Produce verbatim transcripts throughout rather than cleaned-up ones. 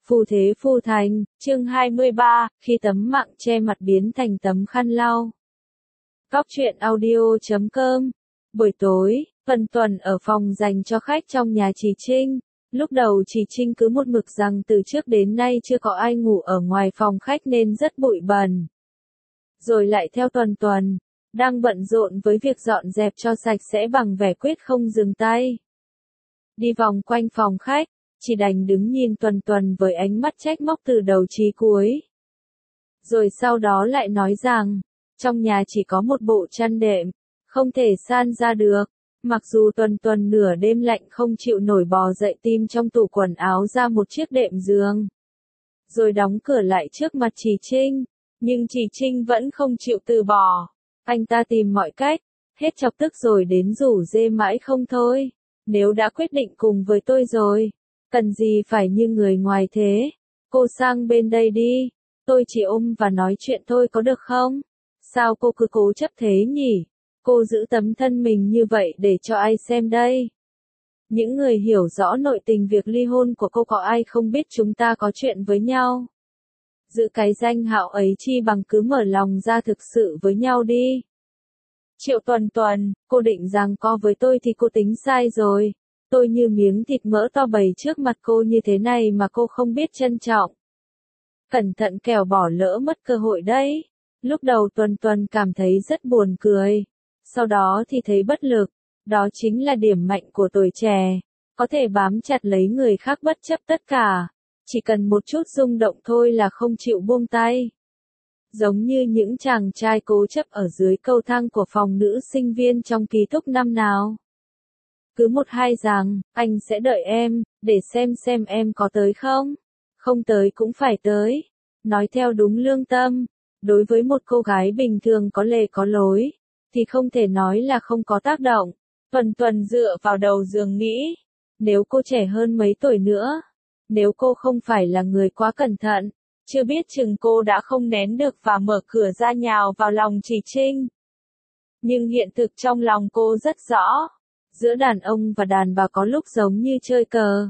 Phù thế phù thành, chương hai mươi ba, khi tấm mạng che mặt biến thành tấm khăn lau. Góc truyện audio chấm com. Buổi tối, Vân Tuần ở phòng dành cho khách trong nhà chị Trinh. Lúc đầu chị Trinh cứ một mực rằng từ trước đến nay chưa có ai ngủ ở ngoài phòng khách nên rất bụi bẩn. Rồi lại theo Tuần Tuần, đang bận rộn với việc dọn dẹp cho sạch sẽ bằng vẻ quyết không dừng tay. Đi vòng quanh phòng khách, chỉ đành đứng nhìn Tuần Tuần với ánh mắt trách móc từ đầu chí cuối. Rồi sau đó lại nói rằng, trong nhà chỉ có một bộ chăn đệm, không thể san ra được. Mặc dù Tuần Tuần nửa đêm lạnh không chịu nổi bò dậy tìm trong tủ quần áo ra một chiếc đệm giường. Rồi đóng cửa lại trước mặt chị Trinh, nhưng chị Trinh vẫn không chịu từ bỏ. Anh ta tìm mọi cách, hết chọc tức rồi đến rủ rê mãi không thôi. Nếu đã quyết định cùng với tôi rồi, cần gì phải như người ngoài thế? Cô sang bên đây đi, tôi chỉ ôm và nói chuyện thôi có được không? Sao cô cứ cố chấp thế nhỉ? Cô giữ tấm thân mình như vậy để cho ai xem đây? Những người hiểu rõ nội tình việc ly hôn của cô có ai không biết chúng ta có chuyện với nhau? Giữ cái danh hạo ấy chi bằng cứ mở lòng ra thực sự với nhau đi. Triệu Tuần Tuần, cô định rằng co với tôi thì cô tính sai rồi. Tôi như miếng thịt mỡ to bầy trước mặt cô như thế này mà cô không biết trân trọng. Cẩn thận kẻo bỏ lỡ mất cơ hội đấy. Lúc đầu Tuần Tuần cảm thấy rất buồn cười. Sau đó thì thấy bất lực. Đó chính là điểm mạnh của tuổi trẻ. Có thể bám chặt lấy người khác bất chấp tất cả. Chỉ cần một chút rung động thôi là không chịu buông tay. Giống như những chàng trai cố chấp ở dưới cầu thang của phòng nữ sinh viên trong ký túc năm nào. Cứ một hai rằng, anh sẽ đợi em, để xem xem em có tới không. Không tới cũng phải tới. Nói theo đúng lương tâm, đối với một cô gái bình thường có lề có lối, thì không thể nói là không có tác động. Tuần Tuần dựa vào đầu giường nghĩ, nếu cô trẻ hơn mấy tuổi nữa, nếu cô không phải là người quá cẩn thận, chưa biết chừng cô đã không nén được và mở cửa ra nhào vào lòng chị Trinh. Nhưng hiện thực trong lòng cô rất rõ. Giữa đàn ông và đàn bà có lúc giống như chơi cờ.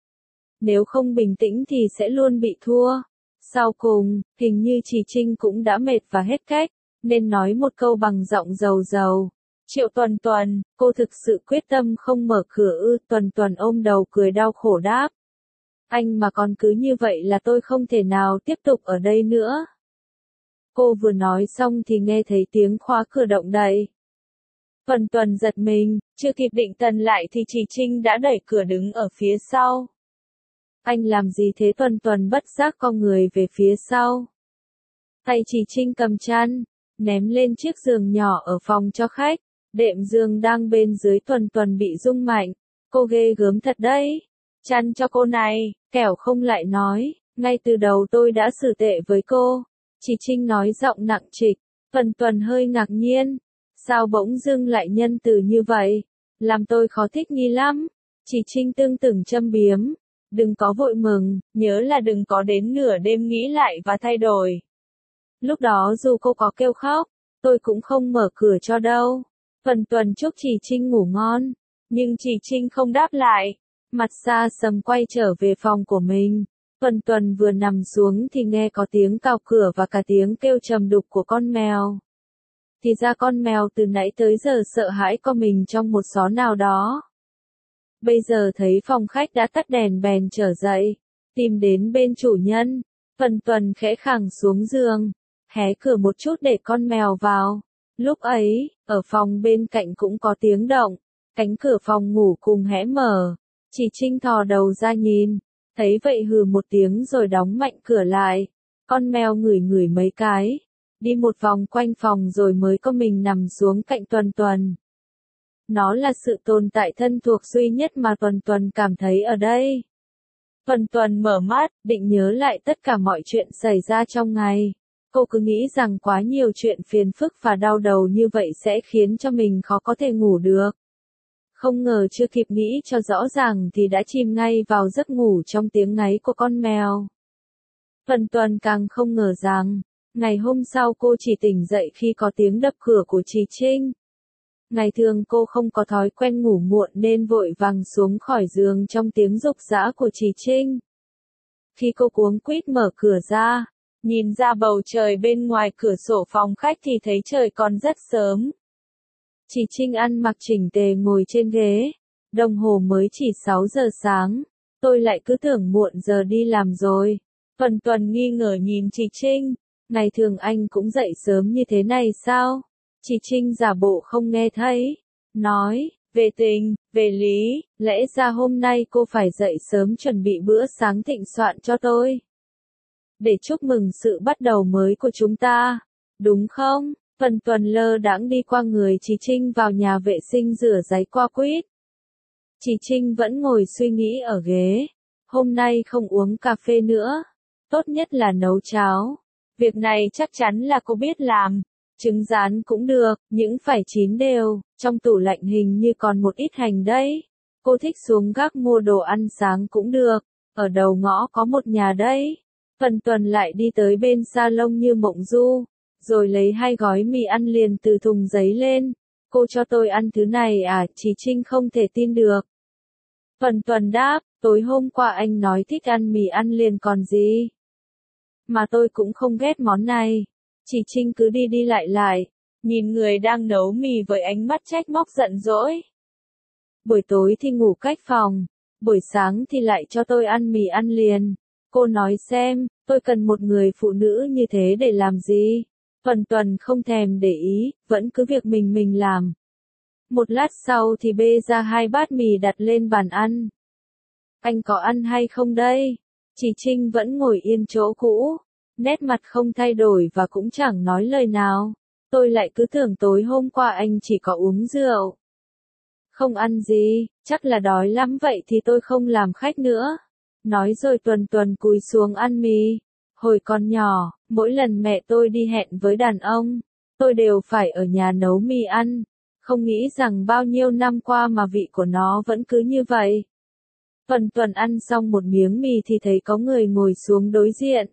Nếu không bình tĩnh thì sẽ luôn bị thua. Sau cùng, hình như chị Trinh cũng đã mệt và hết cách, nên nói một câu bằng giọng dầu dầu. Triệu Tuần Tuần, cô thực sự quyết tâm không mở cửa ư? Tuần Tuần ôm đầu cười đau khổ đáp. Anh mà còn cứ như vậy là tôi không thể nào tiếp tục ở đây nữa. Cô vừa nói xong thì nghe thấy tiếng khóa cửa động đậy. Tuần Tuần giật mình, chưa kịp định thần lại thì chị Trinh đã đẩy cửa đứng ở phía sau. Anh làm gì thế? Tuần Tuần bất giác co người về phía sau. Tay chị Trinh cầm chăn, ném lên chiếc giường nhỏ ở phòng cho khách. Đệm giường đang bên dưới Tuần Tuần bị rung mạnh. Cô ghê gớm thật đấy. Chăn cho cô này, kẻo không lại nói, ngay từ đầu tôi đã xử tệ với cô. Chị Trinh nói giọng nặng trịch. Tuần Tuần hơi ngạc nhiên. Sao bỗng dưng lại nhân từ như vậy? Làm tôi khó thích nghi lắm. Chị Trinh tương từng châm biếm. Đừng có vội mừng, nhớ là đừng có đến nửa đêm nghĩ lại và thay đổi. Lúc đó dù cô có kêu khóc, tôi cũng không mở cửa cho đâu. Tuần Tuần chúc chị Trinh ngủ ngon. Nhưng chị Trinh không đáp lại. Mặt xa sầm quay trở về phòng của mình. Tuần Tuần vừa nằm xuống thì nghe có tiếng cào cửa và cả tiếng kêu trầm đục của con mèo. Thì ra con mèo từ nãy tới giờ sợ hãi co mình trong một xó nào đó. Bây giờ thấy phòng khách đã tắt đèn bèn trở dậy, tìm đến bên chủ nhân. Tuần Tuần khẽ khàng xuống giường, hé cửa một chút để con mèo vào. Lúc ấy, ở phòng bên cạnh cũng có tiếng động, cánh cửa phòng ngủ cùng hé mở. Chị Trinh thò đầu ra nhìn, thấy vậy hừ một tiếng rồi đóng mạnh cửa lại. Con mèo ngửi ngửi mấy cái, đi một vòng quanh phòng rồi mới có mình nằm xuống cạnh Tuần Tuần. Nó là sự tồn tại thân thuộc duy nhất mà Tuần Tuần cảm thấy ở đây. Tuần Tuần mở mắt, định nhớ lại tất cả mọi chuyện xảy ra trong ngày. Cô cứ nghĩ rằng quá nhiều chuyện phiền phức và đau đầu như vậy sẽ khiến cho mình khó có thể ngủ được. Không ngờ chưa kịp nghĩ cho rõ ràng thì đã chìm ngay vào giấc ngủ trong tiếng ngáy của con mèo. Tuần Tuần càng không ngờ rằng, ngày hôm sau cô chỉ tỉnh dậy khi có tiếng đập cửa của chị Trinh. Ngày thường cô không có thói quen ngủ muộn nên vội vàng xuống khỏi giường trong tiếng rục rã của chị Trinh. Khi cô cuống quýt mở cửa ra, nhìn ra bầu trời bên ngoài cửa sổ phòng khách thì thấy trời còn rất sớm. Chị Trinh ăn mặc chỉnh tề ngồi trên ghế, đồng hồ mới chỉ sáu giờ sáng, tôi lại cứ tưởng muộn giờ đi làm rồi. Tuần Tuần nghi ngờ nhìn chị Trinh, ngày thường anh cũng dậy sớm như thế này sao? Chị Trinh giả bộ không nghe thấy, nói, về tình, về lý, lẽ ra hôm nay cô phải dậy sớm chuẩn bị bữa sáng thịnh soạn cho tôi. Để chúc mừng sự bắt đầu mới của chúng ta, đúng không? Tuần Tuần lơ đãng đi qua người chị Trinh vào nhà vệ sinh rửa giấy qua quýt. Chị Trinh vẫn ngồi suy nghĩ ở ghế, hôm nay không uống cà phê nữa, tốt nhất là nấu cháo. Việc này chắc chắn là cô biết làm. Trứng rán cũng được, những phải chín đều, trong tủ lạnh hình như còn một ít hành đấy. Cô thích xuống gác mua đồ ăn sáng cũng được, ở đầu ngõ có một nhà đấy. Tuần Tuần lại đi tới bên salon như mộng du, rồi lấy hai gói mì ăn liền từ thùng giấy lên. Cô cho tôi ăn thứ này à? Chị Trinh không thể tin được. Tuần Tuần đáp, tối hôm qua anh nói thích ăn mì ăn liền còn gì. Mà tôi cũng không ghét món này. Chị Trinh cứ đi đi lại lại, nhìn người đang nấu mì với ánh mắt trách móc giận dỗi. Buổi tối thì ngủ cách phòng, buổi sáng thì lại cho tôi ăn mì ăn liền. Cô nói xem, tôi cần một người phụ nữ như thế để làm gì? Tuần Tuần không thèm để ý, vẫn cứ việc mình mình làm. Một lát sau thì bê ra hai bát mì đặt lên bàn ăn. Anh có ăn hay không đây? Chị Trinh vẫn ngồi yên chỗ cũ, nét mặt không thay đổi và cũng chẳng nói lời nào. Tôi lại cứ tưởng tối hôm qua anh chỉ có uống rượu. Không ăn gì, chắc là đói lắm vậy thì tôi không làm khách nữa. Nói rồi Tuần Tuần cúi xuống ăn mì. Hồi còn nhỏ, mỗi lần mẹ tôi đi hẹn với đàn ông, tôi đều phải ở nhà nấu mì ăn. Không nghĩ rằng bao nhiêu năm qua mà vị của nó vẫn cứ như vậy. Tuần Tuần ăn xong một miếng mì thì thấy có người ngồi xuống đối diện.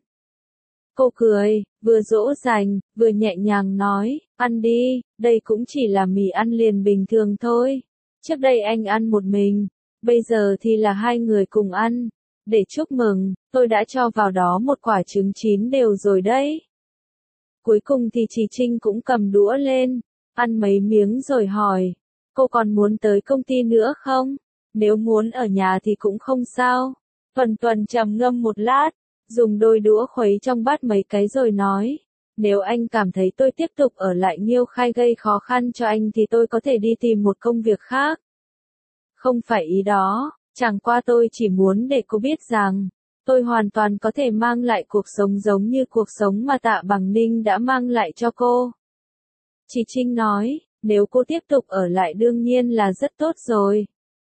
Cô cười, vừa dỗ dành, vừa nhẹ nhàng nói, ăn đi, đây cũng chỉ là mì ăn liền bình thường thôi. Trước đây anh ăn một mình, bây giờ thì là hai người cùng ăn. Để chúc mừng, tôi đã cho vào đó một quả trứng chín đều rồi đấy. Cuối cùng thì chị Trinh cũng cầm đũa lên, ăn mấy miếng rồi hỏi, cô còn muốn tới công ty nữa không? Nếu muốn ở nhà thì cũng không sao. Tuần Tuần trầm ngâm một lát, dùng đôi đũa khuấy trong bát mấy cái rồi nói, nếu anh cảm thấy tôi tiếp tục ở lại Nhiêu Khai gây khó khăn cho anh thì tôi có thể đi tìm một công việc khác. Không phải ý đó, chẳng qua tôi chỉ muốn để cô biết rằng, tôi hoàn toàn có thể mang lại cuộc sống giống như cuộc sống mà Tạ Bằng Ninh đã mang lại cho cô. Chị Trinh nói, nếu cô tiếp tục ở lại đương nhiên là rất tốt rồi.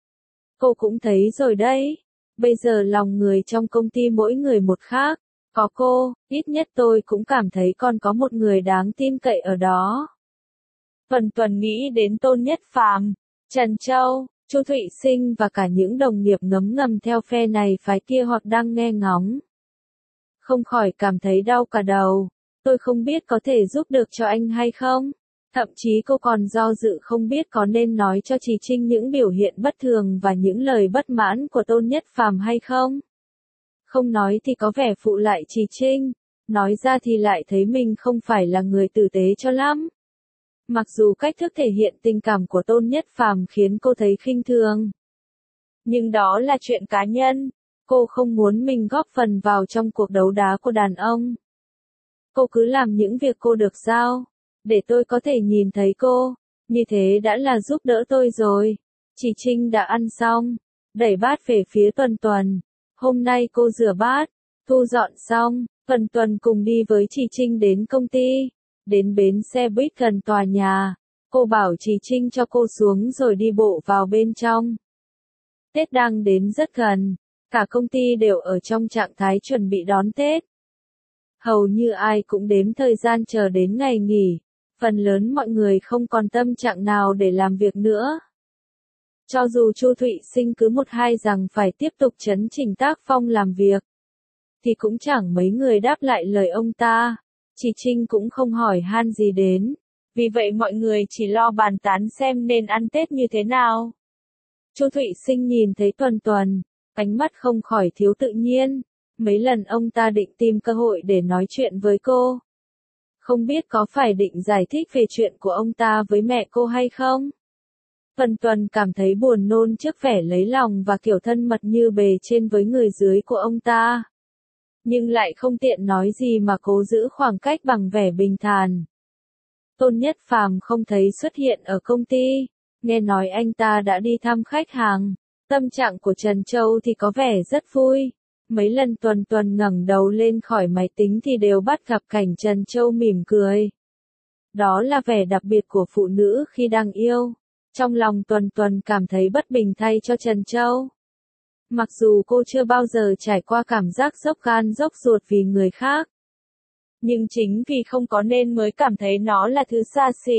Cô cũng thấy rồi đấy, bây giờ lòng người trong công ty mỗi người một khác, có cô, ít nhất tôi cũng cảm thấy còn có một người đáng tin cậy ở đó. Tuần Tuần nghĩ đến Tôn Nhất Phàm, Trần Châu, Chu Thụy Sinh và cả những đồng nghiệp ngấm ngầm theo phe này phái kia hoặc đang nghe ngóng. Không khỏi cảm thấy đau cả đầu, tôi không biết có thể giúp được cho anh hay không. Thậm chí cô còn do dự không biết có nên nói cho chị Trinh những biểu hiện bất thường và những lời bất mãn của Tôn Nhất Phàm hay không. Không nói thì có vẻ phụ lại chị Trinh, nói ra thì lại thấy mình không phải là người tử tế cho lắm. Mặc dù cách thức thể hiện tình cảm của Tôn Nhất Phàm khiến cô thấy khinh thường. Nhưng đó là chuyện cá nhân, cô không muốn mình góp phần vào trong cuộc đấu đá của đàn ông. Cô cứ làm những việc cô được giao, để tôi có thể nhìn thấy cô, như thế đã là giúp đỡ tôi rồi. Chị Trinh đã ăn xong, đẩy bát về phía Tuần Tuần. Hôm nay cô rửa bát, thu dọn xong, Tuần Tuần cùng đi với chị Trinh đến công ty. Đến bến xe buýt gần tòa nhà, cô bảo chị Trinh cho cô xuống rồi đi bộ vào bên trong. Tết đang đến rất gần, cả công ty đều ở trong trạng thái chuẩn bị đón Tết. Hầu như ai cũng đếm thời gian chờ đến ngày nghỉ, phần lớn mọi người không còn tâm trạng nào để làm việc nữa. Cho dù Chu Thụy Sinh cứ một hai rằng phải tiếp tục chấn chỉnh tác phong làm việc, thì cũng chẳng mấy người đáp lại lời ông ta. Chị Trinh cũng không hỏi han gì đến, vì vậy mọi người chỉ lo bàn tán xem nên ăn Tết như thế nào. Chu Thụy Sinh nhìn thấy Tuần Tuần, ánh mắt không khỏi thiếu tự nhiên, Mấy lần ông ta định tìm cơ hội để nói chuyện với cô. Không biết có phải định giải thích về chuyện của ông ta với mẹ cô hay không? Vân Tuần cảm thấy buồn nôn trước vẻ lấy lòng và kiểu thân mật như bề trên với người dưới của ông ta. Nhưng lại không tiện nói gì mà cố giữ khoảng cách bằng vẻ bình thản. Tôn Nhất Phàm không thấy xuất hiện ở công ty, nghe nói anh ta đã đi thăm khách hàng. Tâm trạng của Trần Châu thì có vẻ rất vui. Mấy lần Tuần Tuần ngẩng đầu lên khỏi máy tính thì đều bắt gặp cảnh Trần Châu mỉm cười. Đó là vẻ đặc biệt của phụ nữ khi đang yêu. Trong lòng Tuần Tuần cảm thấy bất bình thay cho Trần Châu. Mặc dù cô chưa bao giờ trải qua cảm giác dốc gan dốc ruột vì người khác. Nhưng chính vì không có nên mới cảm thấy nó là thứ xa xỉ.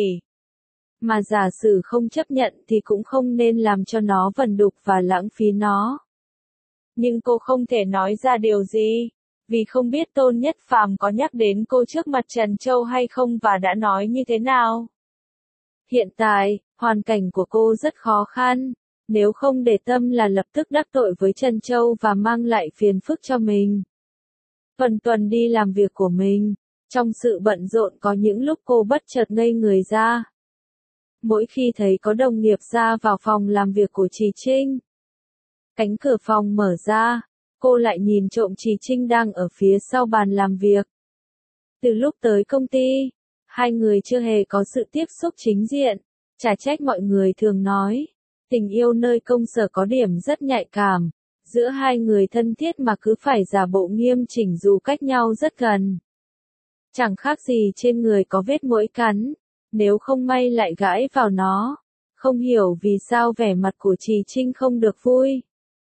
Mà giả sử không chấp nhận thì cũng không nên làm cho nó vẩn đục và lãng phí nó. Nhưng cô không thể nói ra điều gì, vì không biết Tôn Nhất Phàm có nhắc đến cô trước mặt Trần Châu hay không và đã nói như thế nào. Hiện tại, hoàn cảnh của cô rất khó khăn, nếu không để tâm là lập tức đắc tội với Trần Châu và mang lại phiền phức cho mình. Tuần Tuần đi làm việc của mình, trong sự bận rộn có những lúc cô bất chợt ngây người ra. Mỗi khi thấy có đồng nghiệp ra vào phòng làm việc của chị Trinh, cánh cửa phòng mở ra, cô lại nhìn trộm chị Trinh đang ở phía sau bàn làm việc. Từ lúc tới công ty, hai người chưa hề có sự tiếp xúc chính diện, chả trách mọi người thường nói, tình yêu nơi công sở có điểm rất nhạy cảm, giữa hai người thân thiết mà cứ phải giả bộ nghiêm chỉnh dù cách nhau rất gần. Chẳng khác gì trên người có vết muỗi cắn, nếu không may lại gãi vào nó. Không hiểu vì sao vẻ mặt của chị Trinh không được vui.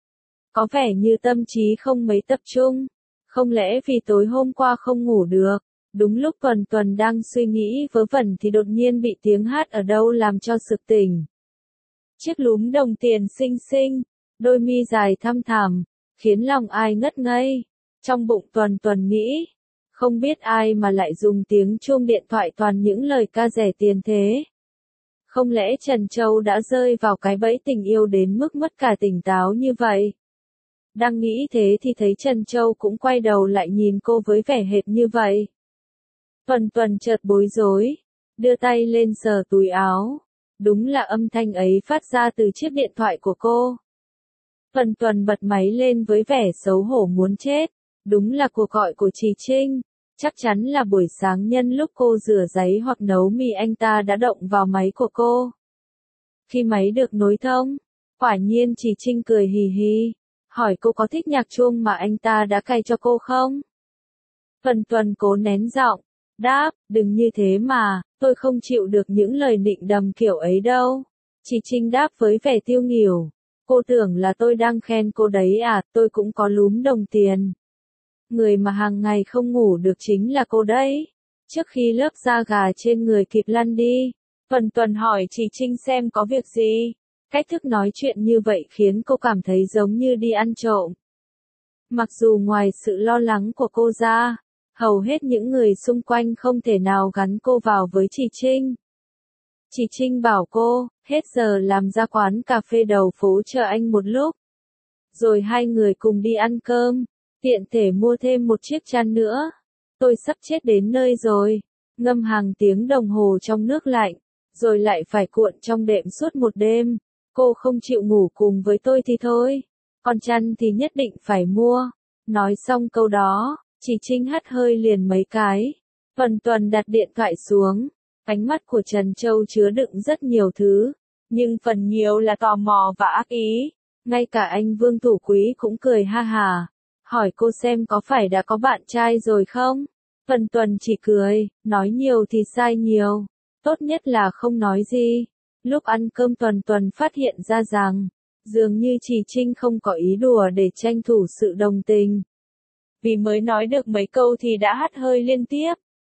Có vẻ như tâm trí không mấy tập trung. Không lẽ vì tối hôm qua không ngủ được. Đúng lúc Tuần Tuần đang suy nghĩ vớ vẩn thì đột nhiên bị tiếng hát ở đâu làm cho sực tỉnh. Chiếc lúm đồng tiền xinh xinh, đôi mi dài thăm thẳm, khiến lòng ai ngất ngây. Trong bụng Tuần Tuần nghĩ, không biết ai mà lại dùng tiếng chuông điện thoại toàn những lời ca rẻ tiền thế. Không lẽ Trần Châu đã rơi vào cái bẫy tình yêu đến mức mất cả tỉnh táo như vậy? Đang nghĩ thế thì thấy Trần Châu cũng quay đầu lại nhìn cô với vẻ hệt như vậy. Tuần Tuần chợt bối rối, đưa tay lên sờ túi áo. Đúng là âm thanh ấy phát ra từ chiếc điện thoại của cô. Tuần Tuần bật máy lên với vẻ xấu hổ muốn chết. Đúng là cuộc gọi của chị Trinh. Chắc chắn là buổi sáng nhân lúc cô rửa giấy hoặc nấu mì anh ta đã động vào máy của cô. Khi máy được nối thông, quả nhiên chị Trinh cười hì hì, hỏi cô có thích nhạc chuông mà anh ta đã cài cho cô không? Tuần Tuần cố nén giọng, đáp, đừng như thế mà, tôi không chịu được những lời nịnh đầm kiểu ấy đâu. Chị Trinh đáp với vẻ tiêu nghỉu, cô tưởng là tôi đang khen cô đấy à, tôi cũng có lúm đồng tiền. Người mà hàng ngày không ngủ được chính là cô đấy. Trước khi lớp da gà trên người kịp lăn đi, Tuần Tuần hỏi chị Trinh xem có việc gì. Cách thức nói chuyện như vậy khiến cô cảm thấy giống như đi ăn trộm. Mặc dù ngoài sự lo lắng của cô ra, hầu hết những người xung quanh không thể nào gắn cô vào với chị Trinh. Chị Trinh bảo cô, hết giờ làm ra quán cà phê đầu phố chờ anh một lúc. Rồi hai người cùng đi ăn cơm, tiện thể mua thêm một chiếc chăn nữa. Tôi sắp chết đến nơi rồi, ngâm hàng tiếng đồng hồ trong nước lạnh, rồi lại phải cuộn trong đệm suốt một đêm. Cô không chịu ngủ cùng với tôi thì thôi, còn chăn thì nhất định phải mua. Nói xong câu đó, chị Trinh hắt hơi liền mấy cái. Tuần Tuần đặt điện thoại xuống, ánh mắt của Trần Châu chứa đựng rất nhiều thứ, nhưng phần nhiều là tò mò và ác ý. Ngay cả anh Vương Thủ Quý cũng cười ha hà, hỏi cô xem có phải đã có bạn trai rồi không? Tuần Tuần chỉ cười, nói nhiều thì sai nhiều, tốt nhất là không nói gì. Lúc ăn cơm Tuần Tuần phát hiện ra rằng, dường như chị Trinh không có ý đùa để tranh thủ sự đồng tình. Vì mới nói được mấy câu thì đã hắt hơi liên tiếp.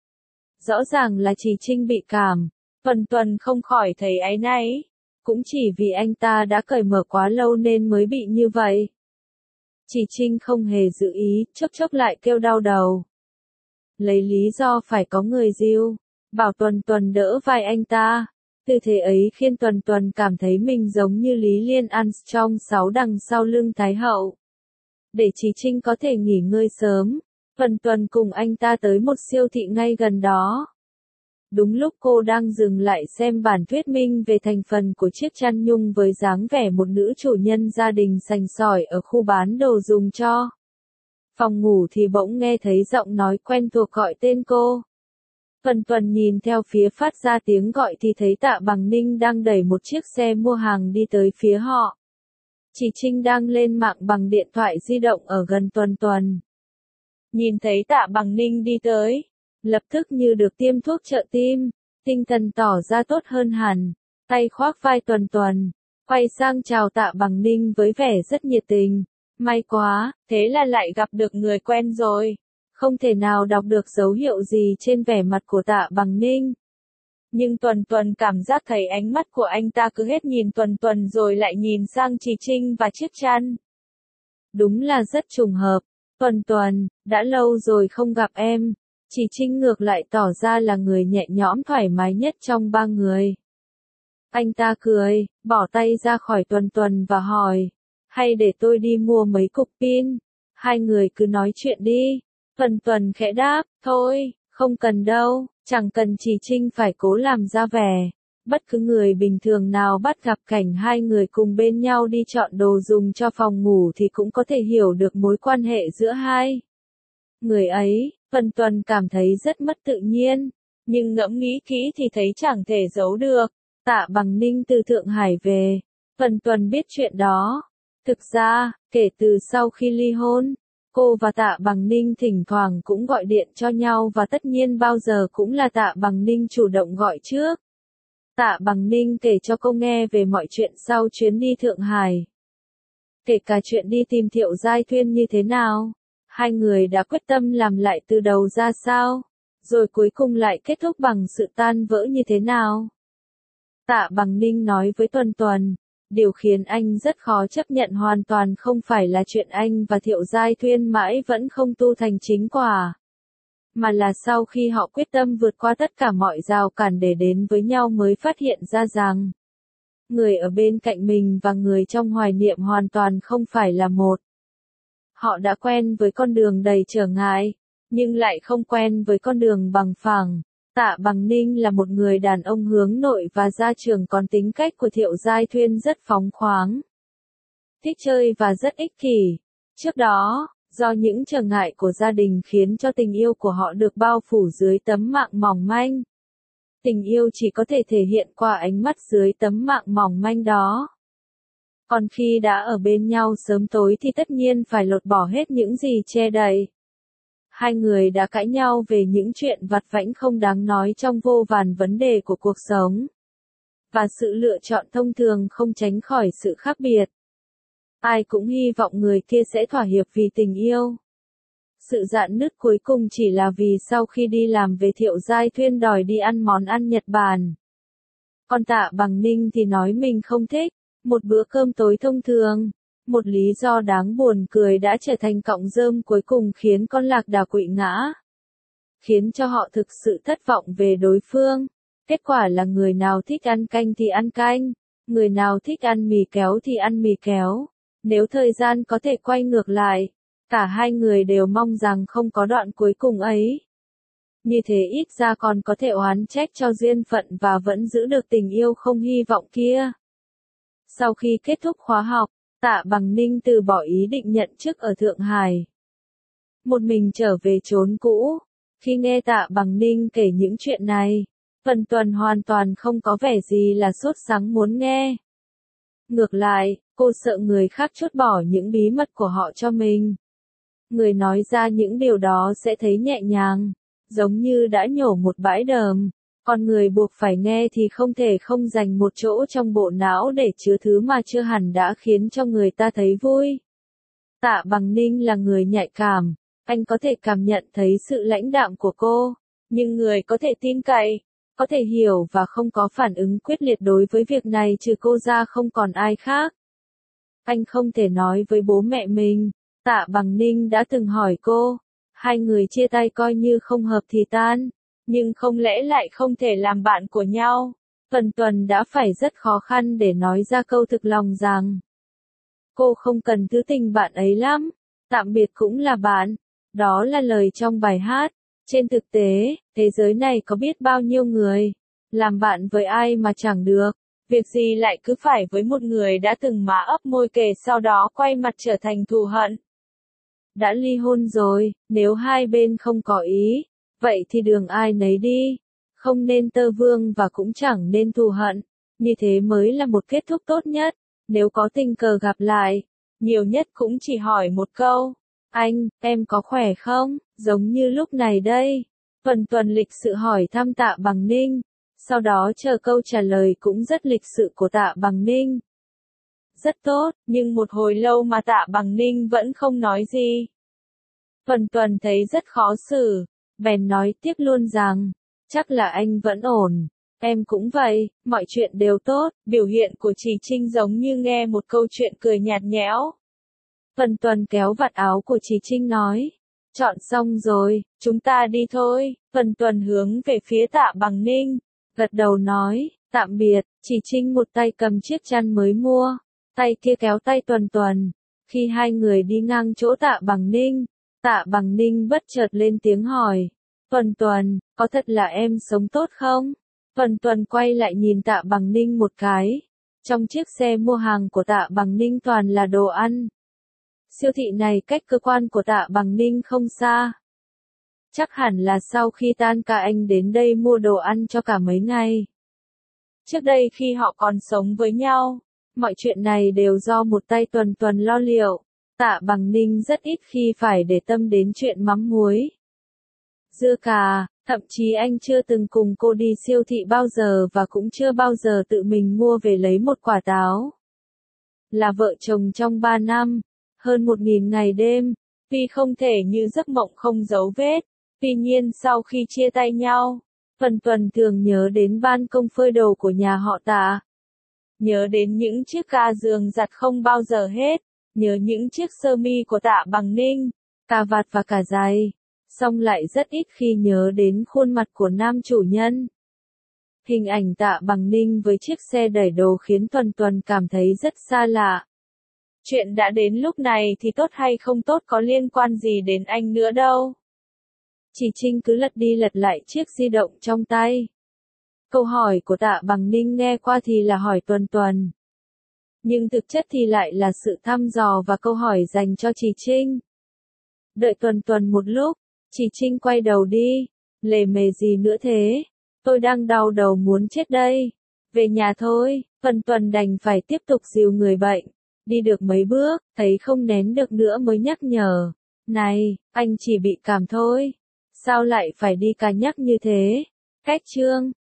Rõ ràng là chị Trinh bị cảm, Tuần Tuần không khỏi thấy áy náy. Cũng chỉ vì anh ta đã cởi mở quá lâu nên mới bị như vậy. Chị Trinh không hề giữ ý, chốc chốc lại kêu đau đầu. Lấy lý do phải có người dìu, bảo Tuần Tuần đỡ vai anh ta. Tư thế ấy khiến Tuần Tuần cảm thấy mình giống như Lý Liên Armstrong sáu đằng sau lưng Thái Hậu. để Chí Trinh có thể nghỉ ngơi sớm. Tuần Tuần cùng anh ta tới một siêu thị ngay gần đó. Đúng lúc cô đang dừng lại xem bản thuyết minh về thành phần của chiếc chăn nhung với dáng vẻ một nữ chủ nhân gia đình sành sỏi ở khu bán đồ dùng cho phòng ngủ thì bỗng nghe thấy giọng nói quen thuộc gọi tên cô. Tuần Tuần nhìn theo phía phát ra tiếng gọi thì thấy Tạ Bằng Ninh đang đẩy một chiếc xe mua hàng đi tới phía họ. Chí Trinh đang lên mạng bằng điện thoại di động ở gần Tuần Tuần. Nhìn thấy Tạ Bằng Ninh đi tới, lập tức như được tiêm thuốc trợ tim, tinh thần tỏ ra tốt hơn hẳn, tay khoác vai Tuần Tuần, quay sang chào Tạ Bằng Ninh với vẻ rất nhiệt tình. May quá, thế là lại gặp được người quen rồi. Không thể nào đọc được dấu hiệu gì trên vẻ mặt của Tạ Bằng Ninh. Nhưng Tuần Tuần cảm giác thấy ánh mắt của anh ta cứ hết nhìn Tuần Tuần rồi lại nhìn sang Chí Trinh và chiếc chăn. Đúng là rất trùng hợp. Tuần Tuần, đã lâu rồi không gặp em. Chí Trinh ngược lại tỏ ra là người nhẹ nhõm thoải mái nhất trong ba người. Anh ta cười, bỏ tay ra khỏi Tuần Tuần và hỏi, hay để tôi đi mua mấy cục pin? Hai người cứ nói chuyện đi. Tuần Tuần khẽ đáp, thôi, không cần đâu, chẳng cần Chí Trinh phải cố làm ra vẻ. Bất cứ người bình thường nào bắt gặp cảnh hai người cùng bên nhau đi chọn đồ dùng cho phòng ngủ thì cũng có thể hiểu được mối quan hệ giữa hai người ấy. Tuần Tuần cảm thấy rất mất tự nhiên, nhưng ngẫm nghĩ kỹ thì thấy chẳng thể giấu được. Tạ Bằng Ninh từ Thượng Hải về, Tuần Tuần biết chuyện đó. Thực ra, kể từ sau khi ly hôn, cô và Tạ Bằng Ninh thỉnh thoảng cũng gọi điện cho nhau và tất nhiên bao giờ cũng là Tạ Bằng Ninh chủ động gọi trước. Tạ Bằng Ninh kể cho cô nghe về mọi chuyện sau chuyến đi Thượng Hải. Kể cả chuyện đi tìm Thiệu Giai Thuyên như thế nào, hai người đã quyết tâm làm lại từ đầu ra sao, rồi cuối cùng lại kết thúc bằng sự tan vỡ như thế nào. Tạ Bằng Ninh nói với Tuần Tuần, điều khiến anh rất khó chấp nhận hoàn toàn không phải là chuyện anh và Thiệu Giai Thuyên mãi vẫn không tu thành chính quả, mà là sau khi họ quyết tâm vượt qua tất cả mọi rào cản để đến với nhau mới phát hiện ra rằng người ở bên cạnh mình và người trong hoài niệm hoàn toàn không phải là một. Họ đã quen với con đường đầy trở ngại, nhưng lại không quen với con đường bằng phẳng. Tạ Bằng Ninh là một người đàn ông hướng nội và gia trưởng, còn tính cách của Thiệu Giai Thuyên rất phóng khoáng, thích chơi và rất ích kỷ. Trước đó, do những trở ngại của gia đình khiến cho tình yêu của họ được bao phủ dưới tấm mạng mỏng manh. Tình yêu chỉ có thể thể hiện qua ánh mắt dưới tấm mạng mỏng manh đó. Còn khi đã ở bên nhau sớm tối thì tất nhiên phải lột bỏ hết những gì che đậy. Hai người đã cãi nhau về những chuyện vặt vãnh không đáng nói trong vô vàn vấn đề của cuộc sống. Và sự lựa chọn thông thường không tránh khỏi sự khác biệt. Ai cũng hy vọng người kia sẽ thỏa hiệp vì tình yêu. Sự rạn nứt cuối cùng chỉ là vì sau khi đi làm về Thiệu Giai Thuyên đòi đi ăn món ăn Nhật Bản. Còn Tạ Bằng Ninh thì nói mình không thích. Một bữa cơm tối thông thường, một lý do đáng buồn cười đã trở thành cọng rơm cuối cùng khiến con lạc đà quỵ ngã. Khiến cho họ thực sự thất vọng về đối phương. Kết quả là người nào thích ăn canh thì ăn canh, người nào thích ăn mì kéo thì ăn mì kéo. Nếu thời gian có thể quay ngược lại, cả hai người đều mong rằng không có đoạn cuối cùng ấy. Như thế ít ra còn có thể oán trách cho duyên phận và vẫn giữ được tình yêu không hy vọng kia. Sau khi kết thúc khóa học, Tạ Bằng Ninh từ bỏ ý định nhận chức ở Thượng Hải. Một mình trở về chốn cũ. Khi nghe Tạ Bằng Ninh kể những chuyện này, Tuần Tuần hoàn toàn không có vẻ gì là sốt sắng muốn nghe. Ngược lại, cô sợ người khác chốt bỏ những bí mật của họ cho mình. Người nói ra những điều đó sẽ thấy nhẹ nhàng, giống như đã nhổ một bãi đờm. Còn người buộc phải nghe thì không thể không dành một chỗ trong bộ não để chứa thứ mà chưa hẳn đã khiến cho người ta thấy vui. Tạ Bằng Ninh là người nhạy cảm, anh có thể cảm nhận thấy sự lãnh đạm của cô, nhưng người có thể tin cậy, có thể hiểu và không có phản ứng quyết liệt đối với việc này trừ cô ra không còn ai khác. Anh không thể nói với bố mẹ mình. Tạ Bằng Ninh đã từng hỏi cô, hai người chia tay coi như không hợp thì tan. Nhưng không lẽ lại không thể làm bạn của nhau? Tuần Tuần đã phải rất khó khăn để nói ra câu thực lòng rằng cô không cần thứ tình bạn ấy lắm. tạm biệt cũng là bạn. Đó là lời trong bài hát. Trên thực tế, thế giới này có biết bao nhiêu người, làm bạn với ai mà chẳng được. Việc gì lại cứ phải với một người đã từng má ấp môi kể sau đó quay mặt trở thành thù hận. Đã ly hôn rồi, nếu hai bên không có ý, vậy thì đường ai nấy đi. Không nên tơ vương và cũng chẳng nên thù hận. Như thế mới là một kết thúc tốt nhất. Nếu có tình cờ gặp lại, nhiều nhất cũng chỉ hỏi một câu. Anh, em có khỏe không? Giống như lúc này đây. Tuần Tuần lịch sự hỏi thăm Tạ Bằng Ninh. Sau đó chờ câu trả lời cũng rất lịch sự của Tạ Bằng Ninh. Rất tốt, nhưng một hồi lâu mà Tạ Bằng Ninh vẫn không nói gì. Tuần Tuần thấy rất khó xử, bèn nói tiếp luôn rằng, chắc là anh vẫn ổn. Em cũng vậy, mọi chuyện đều tốt. Biểu hiện của Trì Trinh giống như nghe một câu chuyện cười nhạt nhẽo. Tuần Tuần kéo vạt áo của Trì Trinh nói, chọn xong rồi, chúng ta đi thôi. Tuần Tuần hướng về phía Tạ Bằng Ninh, gật đầu nói, tạm biệt. Trì Trinh một tay cầm chiếc chăn mới mua, tay kia kéo tay Tuần Tuần. Khi hai người đi ngang chỗ Tạ Bằng Ninh, Tạ Bằng Ninh bất chợt lên tiếng hỏi, Tuần Tuần, có thật là em sống tốt không? Tuần Tuần quay lại nhìn Tạ Bằng Ninh một cái. Trong chiếc xe mua hàng của Tạ Bằng Ninh toàn là đồ ăn. Siêu thị này cách cơ quan của Tạ Bằng Ninh không xa. Chắc hẳn là sau khi tan ca anh đến đây mua đồ ăn cho cả mấy ngày. Trước đây khi họ còn sống với nhau, mọi chuyện này đều do một tay Tuần Tuần lo liệu. Tạ Bằng Ninh rất ít khi phải để tâm đến chuyện mắm muối, dưa cà, thậm chí anh chưa từng cùng cô đi siêu thị bao giờ và cũng chưa bao giờ tự mình mua về lấy một quả táo. Là vợ chồng trong ba năm, hơn một nghìn ngày đêm, tuy không thể như giấc mộng không dấu vết, tuy nhiên sau khi chia tay nhau, Tuần Tuần thường nhớ đến ban công phơi đồ của nhà họ Tạ. Nhớ đến những chiếc ga giường giặt không bao giờ hết, nhớ những chiếc sơ mi của Tạ Bằng Ninh, cà vạt và cả giày. Song lại rất ít khi nhớ đến khuôn mặt của nam chủ nhân. Hình ảnh Tạ Bằng Ninh với chiếc xe đẩy đồ khiến Tuần Tuần cảm thấy rất xa lạ. Chuyện đã đến lúc này thì tốt hay không tốt có liên quan gì đến anh nữa đâu. Trì Trinh cứ lật đi lật lại chiếc di động trong tay. Câu hỏi của Tạ Bằng Ninh nghe qua thì là hỏi Tuần Tuần, nhưng thực chất thì lại là sự thăm dò và câu hỏi dành cho Trì Trinh. Đợi Tuần Tuần một lúc, Trì Trinh quay đầu đi. Lề mề gì nữa thế? Tôi đang đau đầu muốn chết đây. Về nhà thôi. Tuần Tuần đành phải tiếp tục dìu người bệnh. Đi được mấy bước, thấy không nén được nữa mới nhắc nhở. Này, anh chỉ bị cảm thôi. Sao lại phải đi cà nhắc như thế? Cách chương.